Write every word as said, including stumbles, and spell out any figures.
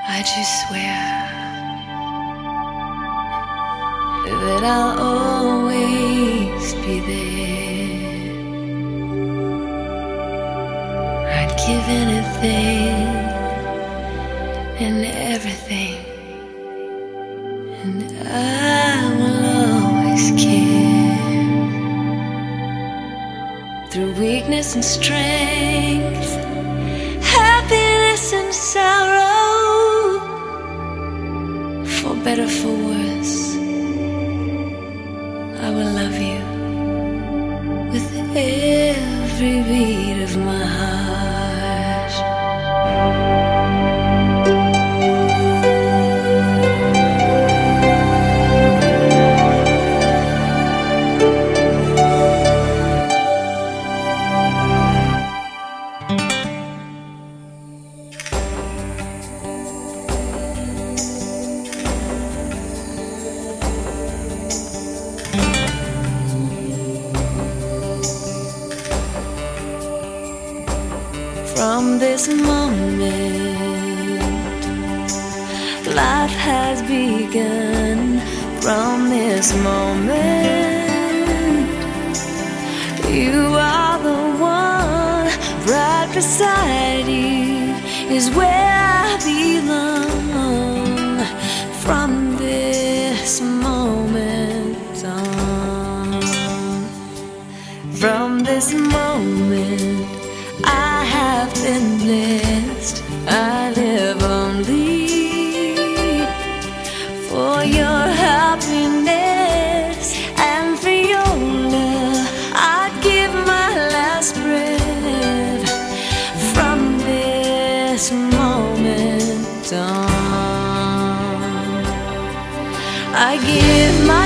I just swear that I'll always be there. I'd give anything and everything, and I will always care. Through weakness and strength, happiness and sorrow, for better, for worse, I will love you with every beat of my heart. From this moment, life has begun. From this moment, you are the one. Right beside you is where I belong. From this moment on, from this moment, I have been blessed. I live only for your happiness and for your love. I'd give my last breath. From this moment on, I give my